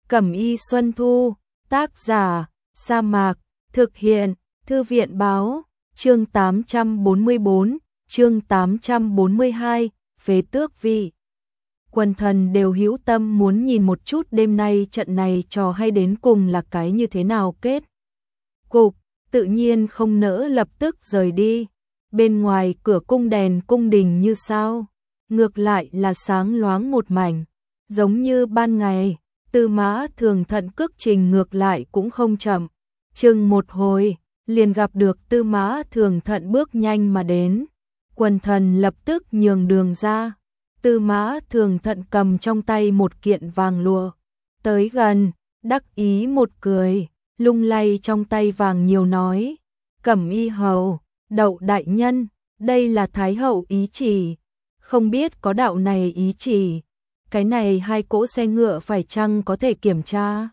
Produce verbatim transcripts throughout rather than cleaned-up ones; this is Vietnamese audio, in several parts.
Cẩm Y Xuân Thu, tác giả, Sa Mạc, thực hiện, Thư viện báo, chương tám trăm bốn mươi bốn, chương tám trăm bốn mươi hai, phế tước vị. Quần thần đều hữu tâm muốn nhìn một chút đêm nay trận này trò hay đến cùng là cái như thế nào kết. Cục, tự nhiên không nỡ lập tức rời đi. Bên ngoài cửa cung đèn cung đình như sao, ngược lại là sáng loáng một mảnh, giống như ban ngày. Tư Mã Thường Thận cước trình ngược lại cũng không chậm, chừng một hồi, liền gặp được Tư Mã Thường Thận bước nhanh mà đến. Quần thần lập tức nhường đường ra. Tư Mã Thường Thận cầm trong tay một kiện vàng lụa, tới gần, đắc ý một cười, lung lay trong tay vàng nhiều nói: Cẩm Y hầu, Đậu đại nhân, đây là Thái hậu ý chỉ, không biết có đạo này ý chỉ, cái này hai cỗ xe ngựa phải chăng có thể kiểm tra.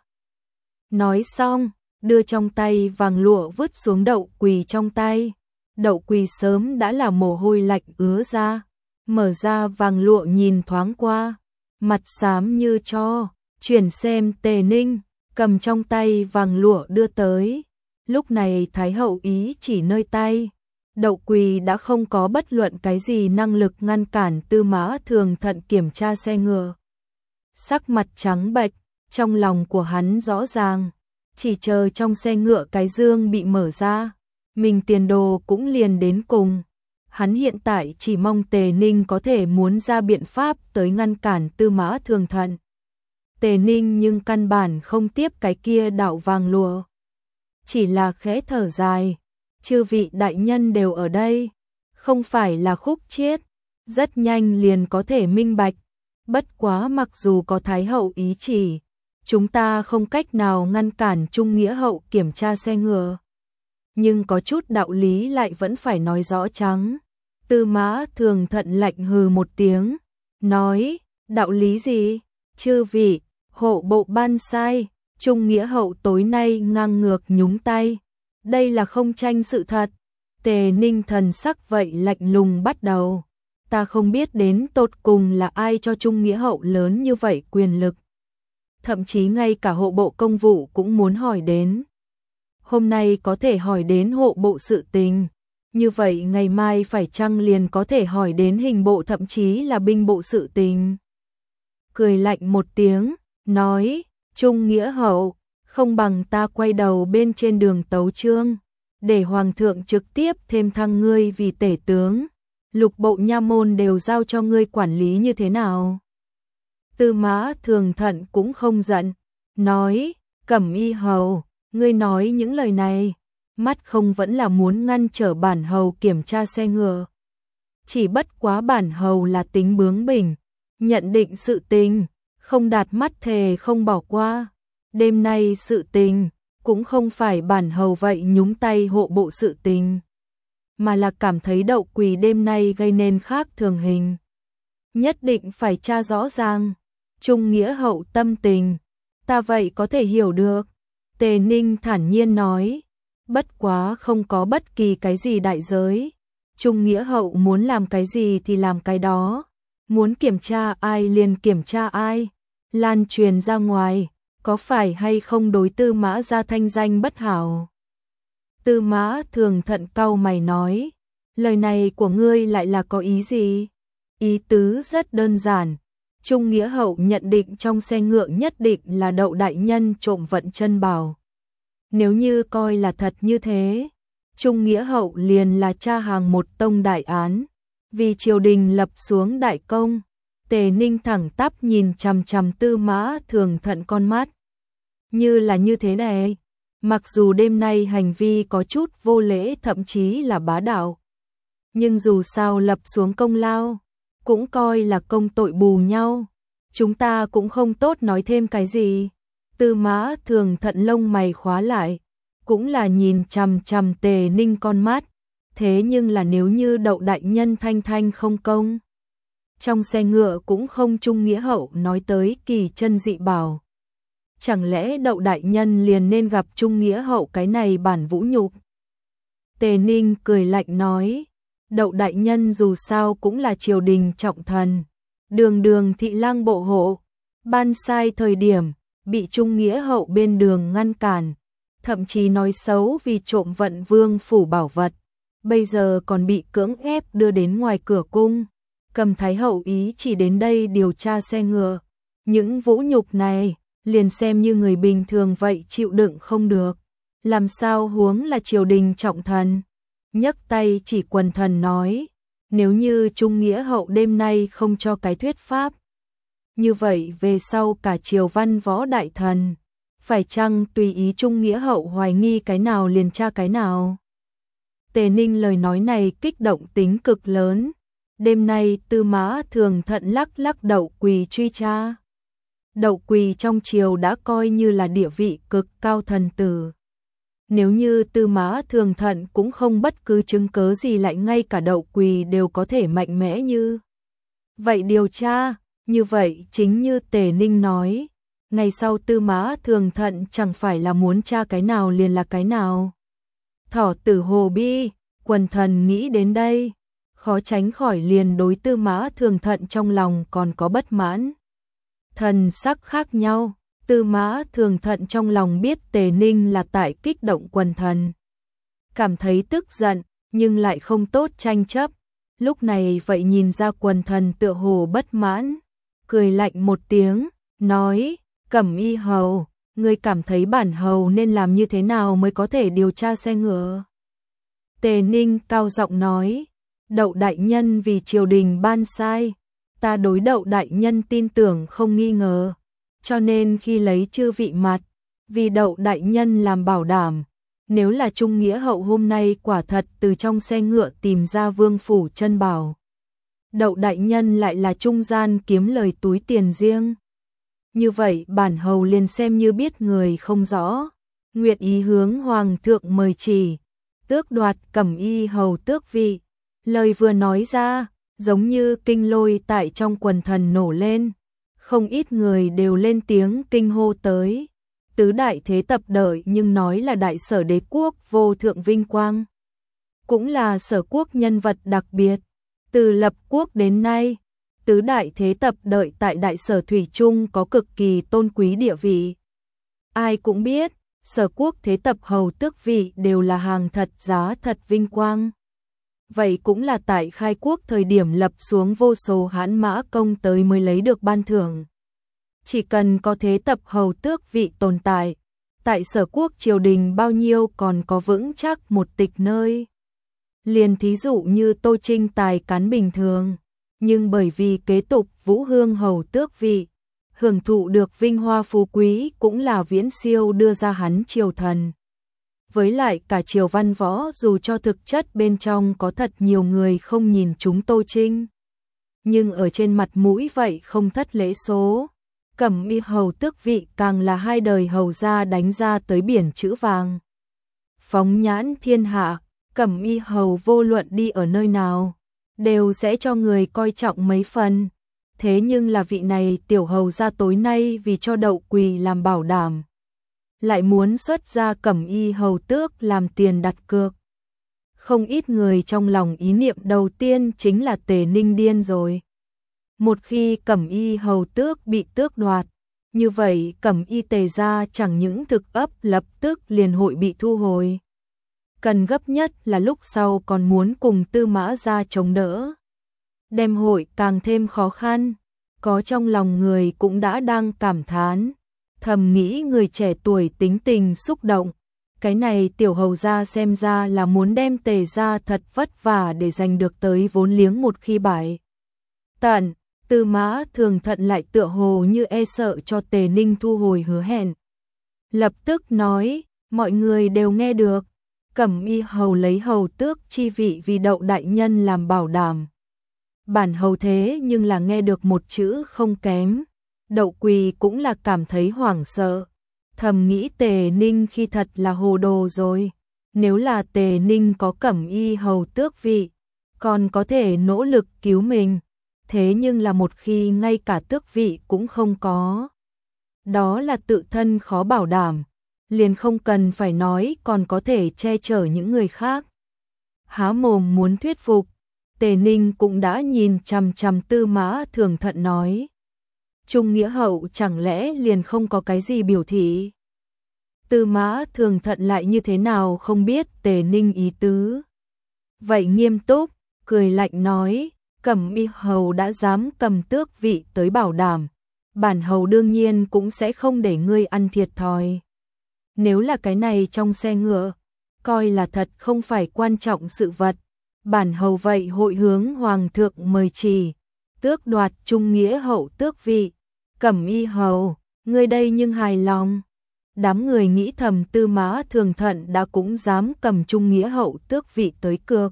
Nói xong, đưa trong tay vàng lụa vứt xuống Đậu Quỳ trong tay. Đậu Quỳ sớm đã là mồ hôi lạnh ứa ra, mở ra vàng lụa nhìn thoáng qua, mặt xám như tro, chuyển xem Tề Ninh, cầm trong tay vàng lụa đưa tới. Lúc này Thái hậu ý chỉ nơi tay, Đậu Quỳ đã không có bất luận cái gì năng lực ngăn cản Tư Mã Thường Thận kiểm tra xe ngựa. Sắc mặt trắng bệch, trong lòng của hắn rõ ràng, chỉ chờ trong xe ngựa cái dương bị mở ra, mình tiền đồ cũng liền đến cùng. Hắn hiện tại chỉ mong Tề Ninh có thể muốn ra biện pháp tới ngăn cản Tư Mã Thường Thận. Tề Ninh nhưng căn bản không tiếp cái kia đạo vàng lụa, chỉ là khẽ thở dài, chư vị đại nhân đều ở đây, không phải là khúc chiết, rất nhanh liền có thể minh bạch. Bất quá mặc dù có Thái hậu ý chỉ, chúng ta không cách nào ngăn cản Trung Nghĩa hậu kiểm tra xe ngựa, nhưng có chút đạo lý lại vẫn phải nói rõ trắng. Tư Mã Thường Thận lạnh hừ một tiếng, nói: đạo lý gì? Chư vị, hộ bộ ban sai, Trung Nghĩa hậu tối nay ngang ngược nhúng tay, đây là không tranh sự thật. Tề Ninh thần sắc vậy lạnh lùng bắt đầu: ta không biết đến tột cùng là ai cho Trung Nghĩa hậu lớn như vậy quyền lực. Thậm chí ngay cả hộ bộ công vụ cũng muốn hỏi đến. Hôm nay có thể hỏi đến hộ bộ sự tình, như vậy ngày mai phải chăng liền có thể hỏi đến hình bộ thậm chí là binh bộ sự tình. Cười lạnh một tiếng, nói: Trung Nghĩa hậu, không bằng ta quay đầu bên trên đường tấu chương, để hoàng thượng trực tiếp thêm thăng ngươi vì tể tướng, lục bộ nha môn đều giao cho ngươi quản lý như thế nào? Tư Mã Thường Thận cũng không giận, nói: Cẩm Y hầu, ngươi nói những lời này, mắt không vẫn là muốn ngăn trở bản hầu kiểm tra xe ngựa. Chỉ bất quá bản hầu là tính bướng bỉnh, nhận định sự tình, không đạt mắt thề không bỏ qua. Đêm nay sự tình, cũng không phải bản hầu vậy nhúng tay hộ bộ sự tình, mà là cảm thấy Đậu Quỳ đêm nay gây nên khác thường hình. Nhất định phải tra rõ ràng. Trung Nghĩa hậu tâm tình, ta vậy có thể hiểu được. Tề Ninh thản nhiên nói, bất quá không có bất kỳ cái gì đại giới. Trung Nghĩa hậu muốn làm cái gì thì làm cái đó, muốn kiểm tra ai liền kiểm tra ai, lan truyền ra ngoài, có phải hay không đối Tư Mã gia thanh danh bất hảo. Tư Mã Thường Thận cau mày nói, lời này của ngươi lại là có ý gì? Ý tứ rất đơn giản, Trung Nghĩa hậu nhận định trong xe ngựa nhất định là Đậu đại nhân trộm vận chân bảo. Nếu như coi là thật như thế, Trung Nghĩa hậu liền là cha hàng một tông đại án, vì triều đình lập xuống đại công. Tề Ninh thẳng tắp nhìn chằm chằm Tư Mã Thường Thận con mắt. Như là như thế này, mặc dù đêm nay hành vi có chút vô lễ thậm chí là bá đạo, nhưng dù sao lập xuống công lao, cũng coi là công tội bù nhau. Chúng ta cũng không tốt nói thêm cái gì. Tư Mã Thường Thận lông mày khóa lại, cũng là nhìn chằm chằm Tề Ninh con mắt. Thế nhưng là nếu như Đậu đại nhân thanh thanh không công, trong xe ngựa cũng không Trung Nghĩa hậu nói tới kỳ chân dị bảo, chẳng lẽ Đậu đại nhân liền nên gặp Trung Nghĩa hậu cái này bản vũ nhục? Tề Ninh cười lạnh nói, Đậu đại nhân dù sao cũng là triều đình trọng thần, đường đường thị lang bộ hộ, ban sai thời điểm, bị Trung Nghĩa Hậu bên đường ngăn cản, thậm chí nói xấu vì trộm vận vương phủ bảo vật, bây giờ còn bị cưỡng ép đưa đến ngoài cửa cung. Cầm Thái Hậu ý chỉ đến đây điều tra xe ngựa, những vũ nhục này liền xem như người bình thường vậy chịu đựng không được, làm sao huống là triều đình trọng thần. Nhấc tay chỉ quần thần nói, nếu như Trung Nghĩa Hậu đêm nay không cho cái thuyết pháp, như vậy về sau cả triều văn võ đại thần, phải chăng tùy ý Trung Nghĩa Hậu hoài nghi cái nào liền tra cái nào. Tề Ninh lời nói này kích động tính cực lớn, đêm nay Tư Mã Thường Thận lắc lắc Đậu Quỳ truy tra. Đậu Quỳ trong triều đã coi như là địa vị cực cao thần tử. Nếu như Tư Mã Thường Thận cũng không bất cứ chứng cớ gì lại ngay cả Đậu Quỳ đều có thể mạnh mẽ như vậy điều tra, như vậy chính như Tề Ninh nói, ngày sau Tư Mã Thường Thận chẳng phải là muốn tra cái nào liền là cái nào. Thỏ tử hồ bi, quần thần nghĩ đến đây, khó tránh khỏi liền đối Tư Mã Thường Thận trong lòng còn có bất mãn. Thần sắc khác nhau, Tư Mã Thường Thận trong lòng biết Tề Ninh là tại kích động quần thần, cảm thấy tức giận, nhưng lại không tốt tranh chấp. Lúc này vậy nhìn ra quần thần tựa hồ bất mãn, cười lạnh một tiếng, nói, Cẩm Y hầu, ngươi cảm thấy bản hầu nên làm như thế nào mới có thể điều tra xe ngựa? Tề Ninh cao giọng nói, Đậu đại nhân vì triều đình ban sai, ta đối Đậu đại nhân tin tưởng không nghi ngờ, cho nên khi lấy chư vị mặt, vì Đậu đại nhân làm bảo đảm, nếu là Trung Nghĩa Hậu hôm nay quả thật từ trong xe ngựa tìm ra vương phủ chân bảo, Đậu đại nhân lại là trung gian kiếm lời túi tiền riêng, như vậy bản hầu liền xem như biết người không rõ, nguyện ý hướng hoàng thượng mời chỉ, tước đoạt Cẩm Y hầu tước vị. Lời vừa nói ra, giống như kinh lôi tại trong quần thần nổ lên, không ít người đều lên tiếng kinh hô tới. Tứ đại thế tập đợi nhưng nói là đại sở đế quốc vô thượng vinh quang, cũng là sở quốc nhân vật đặc biệt. Từ lập quốc đến nay, tứ đại thế tập đợi tại đại sở thủy chung có cực kỳ tôn quý địa vị. Ai cũng biết, sở quốc thế tập hầu tước vị đều là hàng thật giá thật vinh quang. Vậy cũng là tại khai quốc thời điểm lập xuống vô số hãn mã công tới mới lấy được ban thưởng. Chỉ cần có thế tập hầu tước vị tồn tại, tại sở quốc triều đình bao nhiêu còn có vững chắc một tịch nơi. Liền thí dụ như Tô Trinh tài cán bình thường, nhưng bởi vì kế tục Vũ Hương hầu tước vị, hưởng thụ được vinh hoa phú quý cũng là viễn siêu đưa ra hắn triều thần. Với lại cả triều văn võ dù cho thực chất bên trong có thật nhiều người không nhìn chúng Tô Trinh, nhưng ở trên mặt mũi vậy không thất lễ số. Cẩm Y hầu tước vị càng là hai đời hầu gia đánh ra tới biển chữ vàng. Phóng nhãn thiên hạ, Cẩm Y hầu vô luận đi ở nơi nào, đều sẽ cho người coi trọng mấy phần. Thế nhưng là vị này tiểu hầu gia tối nay vì cho Đậu Quỳ làm bảo đảm, lại muốn xuất ra Cẩm Y hầu tước làm tiền đặt cược. Không ít người trong lòng ý niệm đầu tiên chính là Tề Ninh điên rồi. Một khi Cẩm Y hầu tước bị tước đoạt, như vậy Cẩm Y Tề gia chẳng những thực ấp lập tức liền hội bị thu hồi. Cần gấp nhất là lúc sau còn muốn cùng Tư Mã gia chống đỡ, đem hội càng thêm khó khăn. Có trong lòng người cũng đã đang cảm thán, thầm nghĩ người trẻ tuổi tính tình xúc động, cái này tiểu hầu gia xem ra là muốn đem Tề gia thật vất vả để giành được tới vốn liếng một khi bại. Tận, Tư Mã Thường Thận lại tựa hồ như e sợ cho Tề Ninh thu hồi hứa hẹn. Lập tức nói, mọi người đều nghe được, Cẩm Y hầu lấy hầu tước chi vị vì Đậu đại nhân làm bảo đảm. Bản hầu thế nhưng là nghe được một chữ không kém. Đậu Quỳ cũng là cảm thấy hoảng sợ, thầm nghĩ Tề Ninh khi thật là hồ đồ rồi. Nếu là Tề Ninh có Cẩm Y hầu tước vị, còn có thể nỗ lực cứu mình. Thế nhưng là một khi ngay cả tước vị cũng không có, đó là tự thân khó bảo đảm, liền không cần phải nói còn có thể che chở những người khác. Há mồm muốn thuyết phục, Tề Ninh cũng đã nhìn chằm chằm Tư Mã Thường Thận nói, Trung Nghĩa Hậu chẳng lẽ liền không có cái gì biểu thị? Tư Mã Thường Thận lại như thế nào không biết Tề Ninh ý tứ. Vậy nghiêm túc, cười lạnh nói, Cẩm Y Hầu đã dám cầm tước vị tới bảo đảm, bản hầu đương nhiên cũng sẽ không để ngươi ăn thiệt thòi. Nếu là cái này trong xe ngựa, coi là thật không phải quan trọng sự vật, bản hầu vậy hội hướng hoàng thượng mời chỉ, tước đoạt Trung Nghĩa Hậu tước vị. Cẩm Y Hầu, ngươi đây nhưng hài lòng. Đám người nghĩ thầm Tư Mã Thường Thận đã cũng dám cầm Trung Nghĩa Hậu tước vị tới cược.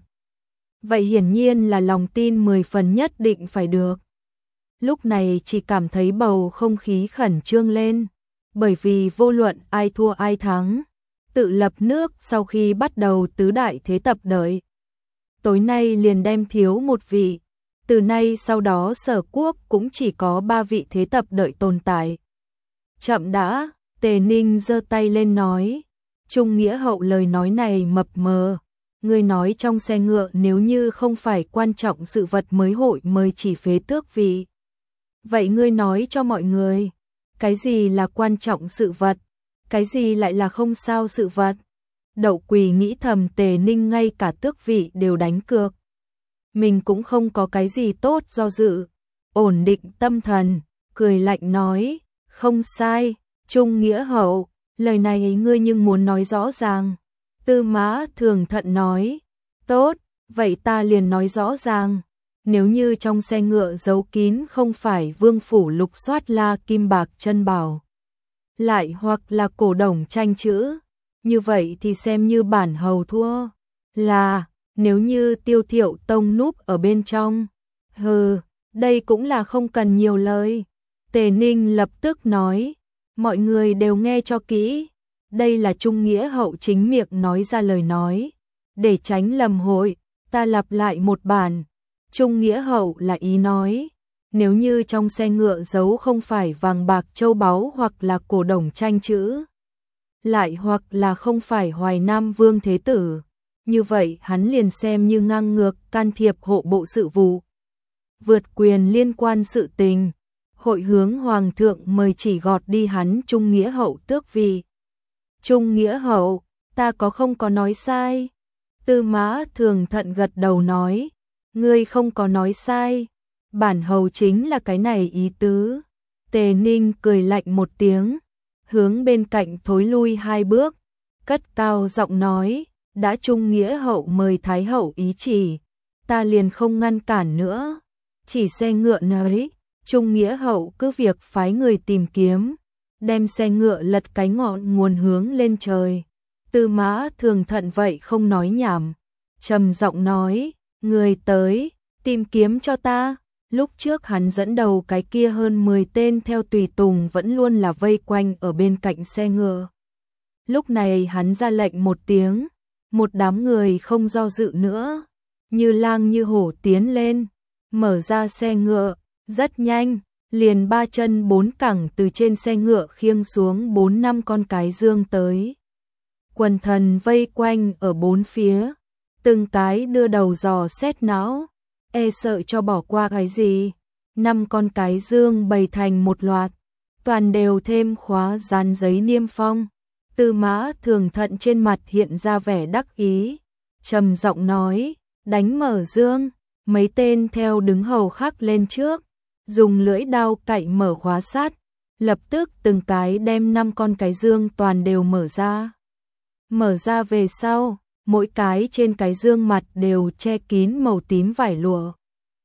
Vậy hiển nhiên là lòng tin mười phần nhất định phải được. Lúc này chỉ cảm thấy bầu không khí khẩn trương lên, bởi vì vô luận ai thua ai thắng, tự lập nước sau khi bắt đầu tứ đại thế tập đợi. Tối nay liền đem thiếu một vị, từ nay sau đó Sở Quốc cũng chỉ có ba vị thế tập đợi tồn tại. Chậm đã, Tề Ninh giơ tay lên nói, Trung Nghĩa Hậu lời nói này mập mờ, ngươi nói trong xe ngựa nếu như không phải quan trọng sự vật mới hội mời chỉ phế tước vị. Vậy ngươi nói cho mọi người, cái gì là quan trọng sự vật, cái gì lại là không sao sự vật? Đậu Quỳ nghĩ thầm Tề Ninh ngay cả tước vị đều đánh cược. Mình cũng không có cái gì tốt do dự, ổn định tâm thần, cười lạnh nói, không sai, Trung Nghĩa Hậu, lời này ngươi nhưng muốn nói rõ ràng. Tư Mã Thường Thận nói, tốt, vậy ta liền nói rõ ràng. Nếu như trong xe ngựa giấu kín không phải vương phủ lục soát la kim bạc chân bảo, lại hoặc là cổ đồng tranh chữ, như vậy thì xem như bản hầu thua. Là, nếu như Tiêu Thiệu Tông núp ở bên trong, hừ, đây cũng là không cần nhiều lời. Tề Ninh lập tức nói, mọi người đều nghe cho kỹ, đây là Trung Nghĩa Hậu chính miệng nói ra lời nói, để tránh lầm hội, ta lặp lại một bản. Trung Nghĩa Hậu là ý nói, nếu như trong xe ngựa giấu không phải vàng bạc châu báu hoặc là cổ đồng tranh chữ, lại hoặc là không phải Hoài Nam Vương Thế Tử, như vậy hắn liền xem như ngang ngược can thiệp hộ bộ sự vụ, vượt quyền liên quan sự tình, hội hướng hoàng thượng mời chỉ gọt đi hắn Trung Nghĩa Hậu tước vị. Trung Nghĩa Hậu, ta có không có nói sai? Tư Mã Thường Thận gật đầu nói, ngươi không có nói sai, bản hầu chính là cái này ý tứ. Tề Ninh cười lạnh một tiếng, hướng bên cạnh thối lui hai bước, cất cao giọng nói, đã Trung Nghĩa Hậu mời Thái Hậu ý chỉ, ta liền không ngăn cản nữa, chỉ xe ngựa nấy, Trung Nghĩa Hậu cứ việc phái người tìm kiếm, đem xe ngựa lật cái ngọn nguồn hướng lên trời. Tư Mã Thường Thận vậy không nói nhảm, trầm giọng nói, người tới, tìm kiếm cho ta. Lúc trước hắn dẫn đầu cái kia hơn mười tên theo tùy tùng vẫn luôn là vây quanh ở bên cạnh xe ngựa. Lúc này hắn ra lệnh một tiếng, một đám người không do dự nữa, như lang như hổ tiến lên, mở ra xe ngựa, rất nhanh, liền ba chân bốn cẳng từ trên xe ngựa khiêng xuống bốn năm con cái dương tới. Quần thần vây quanh ở bốn phía, từng cái đưa đầu dò xét não, e sợ cho bỏ qua cái gì. Năm con cái dương bày thành một loạt, toàn đều thêm khóa dán giấy niêm phong. Tư Mã Thường Thận trên mặt hiện ra vẻ đắc ý, trầm giọng nói, đánh mở dương. Mấy tên theo đứng hầu khác lên trước, dùng lưỡi đao cạy mở khóa sắt, lập tức từng cái đem năm con cái dương toàn đều mở ra. Mở ra về sau, mỗi cái trên cái dương mặt đều che kín màu tím vải lụa.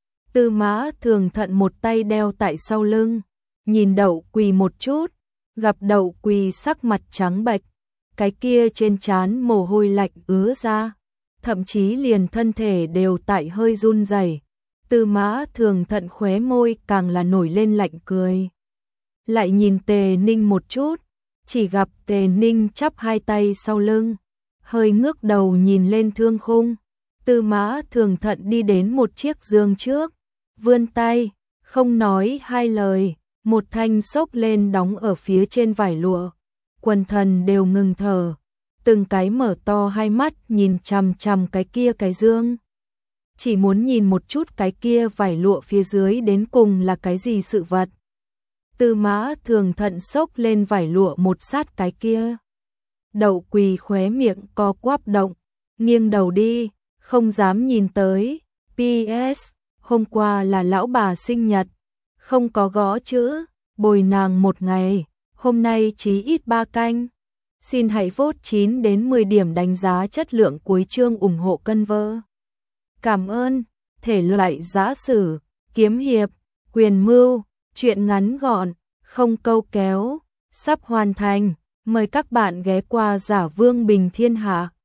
Tư Mã Thường Thận một tay đeo tại sau lưng, nhìn Đậu Quỳ một chút, gặp Đậu Quỳ sắc mặt trắng bệch, cái kia trên trán mồ hôi lạnh ứa ra, thậm chí liền thân thể đều tại hơi run rẩy. Tư Mã Thường Thận khóe môi càng là nổi lên lạnh cười. Lại nhìn Tề Ninh một chút, chỉ gặp Tề Ninh chắp hai tay sau lưng, hơi ngước đầu nhìn lên thương khung. Tư Mã Thường Thận đi đến một chiếc giường trước, vươn tay, không nói hai lời, một thanh xốc lên đóng ở phía trên vải lụa. Quần thần đều ngừng thở, từng cái mở to hai mắt nhìn chằm chằm cái kia cái dương. Chỉ muốn nhìn một chút cái kia vải lụa phía dưới đến cùng là cái gì sự vật. Tư Mã Thường thận xốc lên vải lụa một sát cái kia. Đậu Quỳ khóe miệng co quắp động, nghiêng đầu đi, không dám nhìn tới. pê ét. Hôm qua là lão bà sinh nhật, không có gõ chữ, bồi nàng một ngày, hôm nay chí ít ba canh. Xin hãy vote chín đến mười điểm đánh giá chất lượng cuối chương ủng hộ cân vơ. Cảm ơn. Thể loại giã sử, kiếm hiệp, quyền mưu, truyện ngắn gọn, không câu kéo, sắp hoàn thành. Mời các bạn ghé qua Giả Vương Bình Thiên Hạ.